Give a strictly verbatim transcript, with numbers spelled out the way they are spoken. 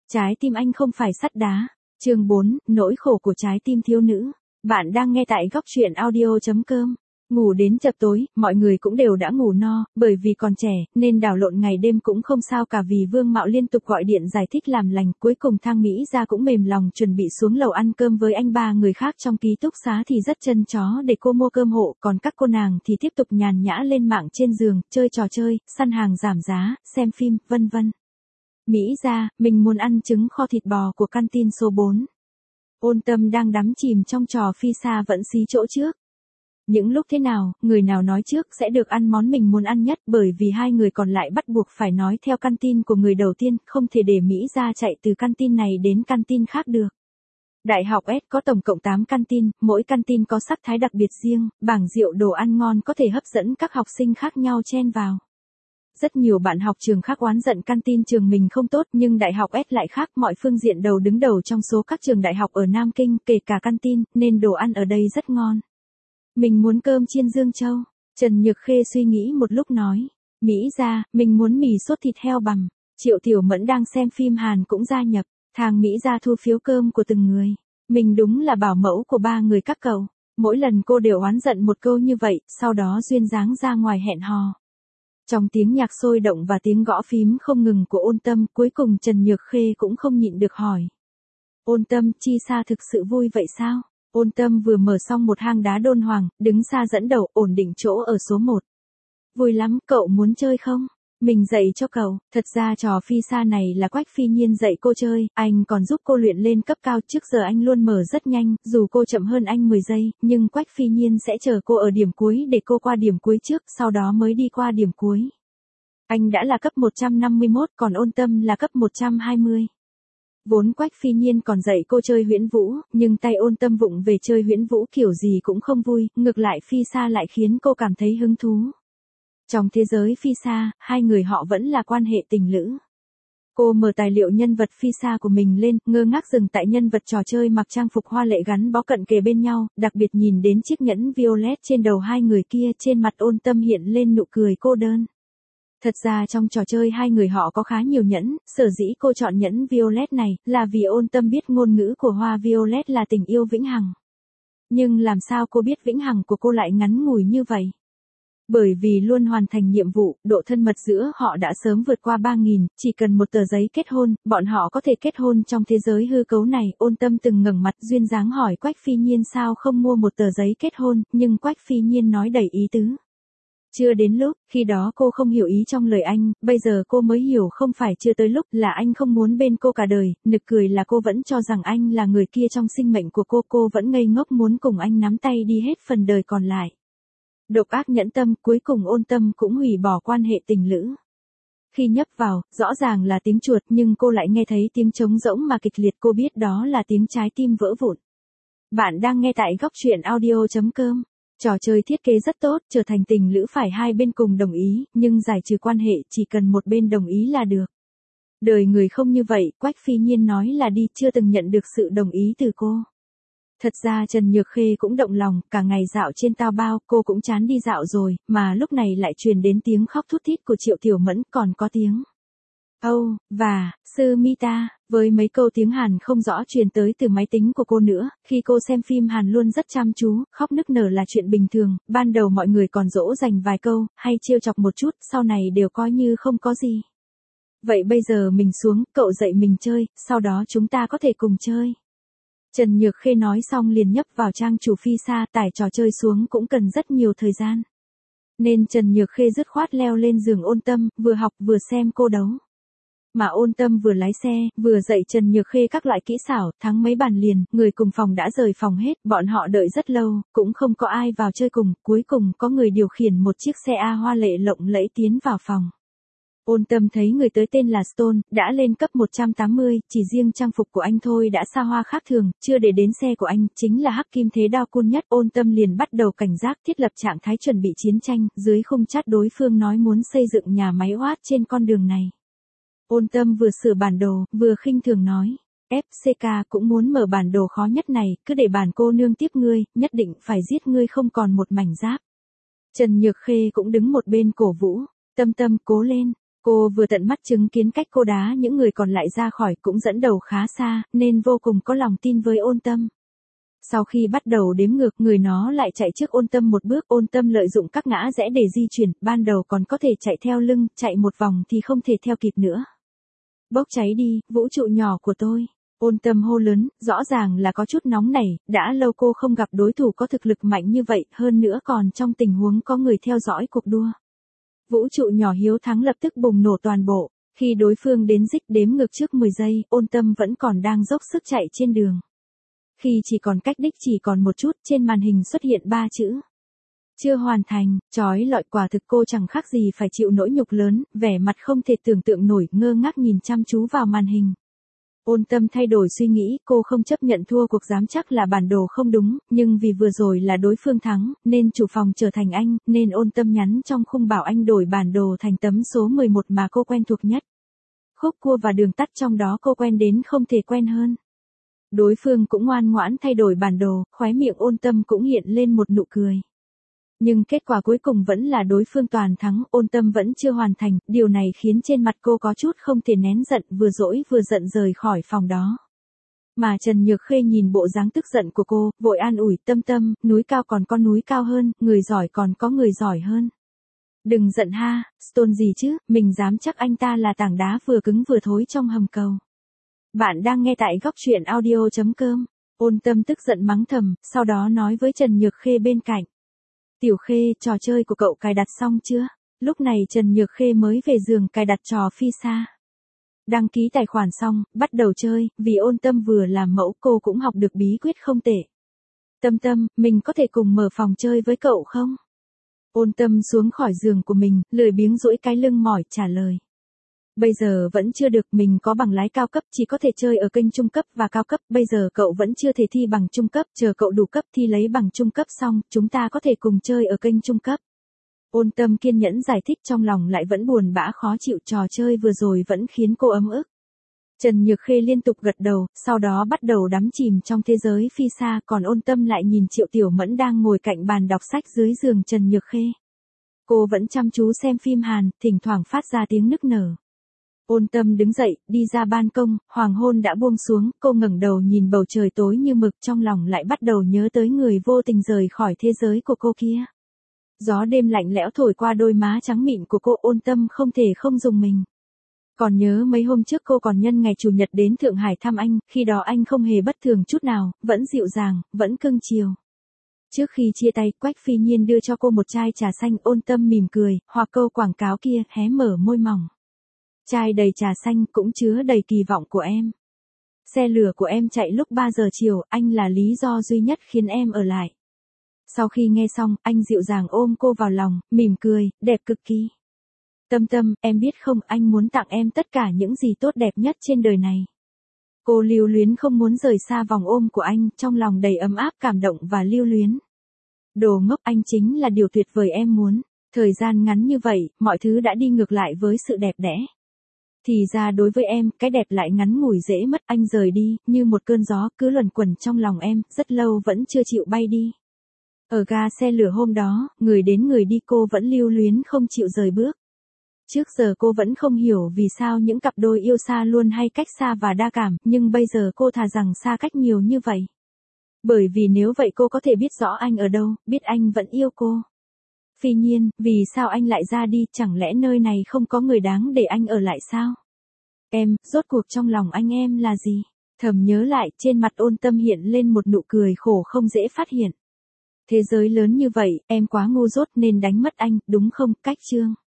Trái tim anh không phải sắt đá. Chương bốn, nỗi khổ của trái tim thiếu nữ. Bạn đang nghe tại góc truyện audio chấm com. Ngủ đến chập tối, mọi người cũng đều đã ngủ no, bởi vì còn trẻ, nên đảo lộn ngày đêm cũng không sao cả vì Vương Mạo liên tục gọi điện giải thích làm lành. Cuối cùng Thang Mỹ Gia cũng mềm lòng chuẩn bị xuống lầu ăn cơm với anh ba người khác trong ký túc xá thì rất chân chó để cô mua cơm hộ, còn các cô nàng thì tiếp tục nhàn nhã lên mạng trên giường, chơi trò chơi, săn hàng giảm giá, xem phim, vân vân. Mỹ Gia, mình muốn ăn trứng kho thịt bò của căn tin số bốn. Ôn Tâm đang đắm chìm trong trò phi xa vẫn xí chỗ trước. Những lúc thế nào, người nào nói trước sẽ được ăn món mình muốn ăn nhất, bởi vì hai người còn lại bắt buộc phải nói theo căn tin của người đầu tiên, không thể để Mỹ Gia chạy từ căn tin này đến căn tin khác được. Đại học S có tổng cộng tám căn tin, mỗi căn tin có sắc thái đặc biệt riêng, bảng rượu đồ ăn ngon có thể hấp dẫn các học sinh khác nhau chen vào. Rất nhiều bạn học trường khác oán giận căn tin trường mình không tốt, nhưng đại học S lại khác, mọi phương diện đầu đứng đầu trong số các trường đại học ở Nam Kinh, kể cả căn tin, nên đồ ăn ở đây rất ngon. Mình muốn cơm chiên Dương Châu. Trần Nhược Khê suy nghĩ một lúc nói. Mỹ Gia, mình muốn mì sốt thịt heo bằm. Triệu Tiểu Mẫn đang xem phim Hàn cũng gia nhập. Thang Mỹ Gia thu phiếu cơm của từng người. Mình đúng là bảo mẫu của ba người các cậu. Mỗi lần cô đều oán giận một câu như vậy, sau đó duyên dáng ra ngoài hẹn hò. Trong tiếng nhạc sôi động và tiếng gõ phím không ngừng của Ôn Tâm, cuối cùng Trần Nhược Khê cũng không nhịn được hỏi. Ôn Tâm, Chi Sa thực sự vui vậy sao? Ôn Tâm vừa mở xong một hang đá đôn hoàng, đứng xa dẫn đầu, ổn định chỗ ở số một. Vui lắm, cậu muốn chơi không? Mình dạy cho cậu. Thật ra trò phi sa này là Quách Phi Nhiên dạy cô chơi, anh còn giúp cô luyện lên cấp cao. Trước giờ anh luôn mở rất nhanh, dù cô chậm hơn anh mười giây, nhưng Quách Phi Nhiên sẽ chờ cô ở điểm cuối để cô qua điểm cuối trước, sau đó mới đi qua điểm cuối. Anh đã là cấp một trăm năm mươi mốt, còn Ôn Tâm là cấp một trăm hai mươi. Vốn Quách Phi Nhiên còn dạy cô chơi huyễn vũ, nhưng tay Ôn Tâm vụng về chơi huyễn vũ kiểu gì cũng không vui, ngược lại phi sa lại khiến cô cảm thấy hứng thú. Trong thế giới phi sa, hai người họ vẫn là quan hệ tình lữ. Cô mở tài liệu nhân vật phi sa của mình lên, ngơ ngác dừng tại nhân vật trò chơi mặc trang phục hoa lệ gắn bó cận kề bên nhau, đặc biệt nhìn đến chiếc nhẫn violet trên đầu hai người kia, trên mặt Ôn Tâm hiện lên nụ cười cô đơn. Thật ra trong trò chơi hai người họ có khá nhiều nhẫn, sở dĩ cô chọn nhẫn violet này, là vì Ôn Tâm biết ngôn ngữ của hoa violet là tình yêu vĩnh hằng. Nhưng làm sao cô biết vĩnh hằng của cô lại ngắn ngủi như vậy? Bởi vì luôn hoàn thành nhiệm vụ, độ thân mật giữa họ đã sớm vượt qua ba nghìn, chỉ cần một tờ giấy kết hôn, bọn họ có thể kết hôn trong thế giới hư cấu này. Ôn Tâm từng ngẩng mặt duyên dáng hỏi Quách Phi Nhiên sao không mua một tờ giấy kết hôn, nhưng Quách Phi Nhiên nói đầy ý tứ. Chưa đến lúc, khi đó cô không hiểu ý trong lời anh, bây giờ cô mới hiểu không phải chưa tới lúc, là anh không muốn bên cô cả đời. Nực cười là cô vẫn cho rằng anh là người kia trong sinh mệnh của cô, cô vẫn ngây ngốc muốn cùng anh nắm tay đi hết phần đời còn lại. Độc ác nhẫn tâm, cuối cùng Ôn Tâm cũng hủy bỏ quan hệ tình lữ. Khi nhấp vào, rõ ràng là tiếng chuột nhưng cô lại nghe thấy tiếng trống rỗng mà kịch liệt, cô biết đó là tiếng trái tim vỡ vụn. Bạn đang nghe tại góc truyện audio chấm com. Trò chơi thiết kế rất tốt, trở thành tình lữ phải hai bên cùng đồng ý, nhưng giải trừ quan hệ chỉ cần một bên đồng ý là được. Đời người không như vậy, Quách Phi Nhiên nói là đi, chưa từng nhận được sự đồng ý từ cô. Thật ra Trần Nhược Khê cũng động lòng, cả ngày dạo trên tao bao, cô cũng chán đi dạo rồi, mà lúc này lại truyền đến tiếng khóc thút thít của Triệu Tiểu Mẫn, còn có tiếng Âu, oh, và, Sư Mita, với mấy câu tiếng Hàn không rõ truyền tới từ máy tính của cô nữa. Khi cô xem phim Hàn luôn rất chăm chú, khóc nức nở là chuyện bình thường, ban đầu mọi người còn dỗ dành vài câu, hay trêu chọc một chút, sau này đều coi như không có gì. Vậy bây giờ mình xuống, cậu dạy mình chơi, sau đó chúng ta có thể cùng chơi. Trần Nhược Khê nói xong liền nhấp vào trang chủ phi sa, tải trò chơi xuống cũng cần rất nhiều thời gian. Nên Trần Nhược Khê dứt khoát leo lên giường Ôn Tâm, vừa học vừa xem cô đấu. Mà Ôn Tâm vừa lái xe, vừa dạy Trần Nhược Khê các loại kỹ xảo, thắng mấy bàn liền, người cùng phòng đã rời phòng hết, bọn họ đợi rất lâu, cũng không có ai vào chơi cùng, cuối cùng có người điều khiển một chiếc xe A hoa lệ lộng lẫy tiến vào phòng. Ôn Tâm thấy người tới tên là Stone, đã lên cấp một trăm tám mươi, chỉ riêng trang phục của anh thôi đã xa hoa khác thường, chưa để đến xe của anh, chính là hắc kim thế đao cool nhất. Ôn Tâm liền bắt đầu cảnh giác, thiết lập trạng thái chuẩn bị chiến tranh, dưới khung chat đối phương nói muốn xây dựng nhà máy Watt trên con đường này. Ôn Tâm vừa sửa bản đồ, vừa khinh thường nói, ép xê ca cũng muốn mở bản đồ khó nhất này, cứ để bản cô nương tiếp ngươi, nhất định phải giết ngươi không còn một mảnh giáp. Trần Nhược Khê cũng đứng một bên cổ vũ, Tâm Tâm cố lên. Cô vừa tận mắt chứng kiến cách cô đá những người còn lại ra khỏi cũng dẫn đầu khá xa, nên vô cùng có lòng tin với Ôn Tâm. Sau khi bắt đầu đếm ngược, người nó lại chạy trước Ôn Tâm một bước. Ôn Tâm lợi dụng các ngã rẽ để di chuyển, ban đầu còn có thể chạy theo lưng, chạy một vòng thì không thể theo kịp nữa. Bốc cháy đi, vũ trụ nhỏ của tôi. Ôn Tâm hô lớn, rõ ràng là có chút nóng nảy, đã lâu cô không gặp đối thủ có thực lực mạnh như vậy, hơn nữa còn trong tình huống có người theo dõi cuộc đua. Vũ trụ nhỏ hiếu thắng lập tức bùng nổ toàn bộ, khi đối phương đến dích đếm ngược trước mười giây, Ôn Tâm vẫn còn đang dốc sức chạy trên đường. Khi chỉ còn cách đích chỉ còn một chút, trên màn hình xuất hiện ba chữ. Chưa hoàn thành, chói lọi, quả thực cô chẳng khác gì phải chịu nỗi nhục lớn, vẻ mặt không thể tưởng tượng nổi, ngơ ngác nhìn chăm chú vào màn hình. Ôn Tâm thay đổi suy nghĩ, cô không chấp nhận thua cuộc, dám chắc là bản đồ không đúng, nhưng vì vừa rồi là đối phương thắng, nên chủ phòng trở thành anh, nên Ôn Tâm nhắn trong khung bảo anh đổi bản đồ thành tấm số mười một mà cô quen thuộc nhất. Khúc cua và đường tắt trong đó cô quen đến không thể quen hơn. Đối phương cũng ngoan ngoãn thay đổi bản đồ, khóe miệng Ôn Tâm cũng hiện lên một nụ cười. Nhưng kết quả cuối cùng vẫn là đối phương toàn thắng, Ôn Tâm vẫn chưa hoàn thành, điều này khiến trên mặt cô có chút không thể nén giận, vừa dỗi vừa giận rời khỏi phòng đó. Mà Trần Nhược Khê nhìn bộ dáng tức giận của cô, vội an ủi, Tâm Tâm, núi cao còn có núi cao hơn, người giỏi còn có người giỏi hơn. Đừng giận ha, Stone gì chứ, mình dám chắc anh ta là tảng đá vừa cứng vừa thối trong hầm cầu. Bạn đang nghe tại góc truyện audio chấm com. Ôn Tâm tức giận mắng thầm, sau đó nói với Trần Nhược Khê bên cạnh. Tiểu Khê, trò chơi của cậu cài đặt xong chưa? Lúc này Trần Nhược Khê mới về giường cài đặt trò phi xa. Đăng ký tài khoản xong, bắt đầu chơi, vì Ôn Tâm vừa làm mẫu cô cũng học được bí quyết không tệ. Tâm Tâm, mình có thể cùng mở phòng chơi với cậu không? Ôn Tâm xuống khỏi giường của mình, lười biếng duỗi cái lưng mỏi trả lời. Bây giờ vẫn chưa được, mình có bằng lái cao cấp, chỉ có thể chơi ở kênh trung cấp và cao cấp, bây giờ cậu vẫn chưa thể thi bằng trung cấp, chờ cậu đủ cấp thi lấy bằng trung cấp xong, chúng ta có thể cùng chơi ở kênh trung cấp. Ôn Tâm kiên nhẫn giải thích, trong lòng lại vẫn buồn bã khó chịu, trò chơi vừa rồi vẫn khiến cô ấm ức. Trần Nhược Khê liên tục gật đầu, sau đó bắt đầu đắm chìm trong thế giới phi xa, còn Ôn Tâm lại nhìn Triệu Tiểu Mẫn đang ngồi cạnh bàn đọc sách dưới giường Trần Nhược Khê. Cô vẫn chăm chú xem phim Hàn, thỉnh thoảng phát ra tiếng nức nở. Ôn Tâm đứng dậy, đi ra ban công, hoàng hôn đã buông xuống, cô ngẩng đầu nhìn bầu trời tối như mực, trong lòng lại bắt đầu nhớ tới người vô tình rời khỏi thế giới của cô kia. Gió đêm lạnh lẽo thổi qua đôi má trắng mịn của cô, Ôn Tâm không thể không rùng mình. Còn nhớ mấy hôm trước cô còn nhân ngày Chủ nhật đến Thượng Hải thăm anh, khi đó anh không hề bất thường chút nào, vẫn dịu dàng, vẫn cưng chiều. Trước khi chia tay, Quách Phi Nhiên đưa cho cô một chai trà xanh, Ôn Tâm mỉm cười, hoặc câu quảng cáo kia, hé mở môi mỏng. Chai đầy trà xanh cũng chứa đầy kỳ vọng của em. Xe lửa của em chạy lúc ba giờ chiều, anh là lý do duy nhất khiến em ở lại. Sau khi nghe xong, anh dịu dàng ôm cô vào lòng, mỉm cười, đẹp cực kỳ. Tâm Tâm, em biết không, anh muốn tặng em tất cả những gì tốt đẹp nhất trên đời này. Cô lưu luyến không muốn rời xa vòng ôm của anh, trong lòng đầy ấm áp, cảm động và lưu luyến. Đồ ngốc, anh chính là điều tuyệt vời em muốn. Thời gian ngắn như vậy, mọi thứ đã đi ngược lại với sự đẹp đẽ. Thì ra đối với em, cái đẹp lại ngắn ngủi dễ mất, anh rời đi, như một cơn gió, cứ luẩn quẩn trong lòng em, rất lâu vẫn chưa chịu bay đi. Ở ga xe lửa hôm đó, người đến người đi, cô vẫn lưu luyến không chịu rời bước. Trước giờ cô vẫn không hiểu vì sao những cặp đôi yêu xa luôn hay cách xa và đa cảm, nhưng bây giờ cô thà rằng xa cách nhiều như vậy. Bởi vì nếu vậy cô có thể biết rõ anh ở đâu, biết anh vẫn yêu cô. Phi Nhiên, vì sao anh lại ra đi, chẳng lẽ nơi này không có người đáng để anh ở lại sao? Em, rốt cuộc trong lòng anh em là gì? Thầm nhớ lại, trên mặt Ôn Tâm hiện lên một nụ cười khổ không dễ phát hiện. Thế giới lớn như vậy, em quá ngu dốt nên đánh mất anh, đúng không, Cách Trương?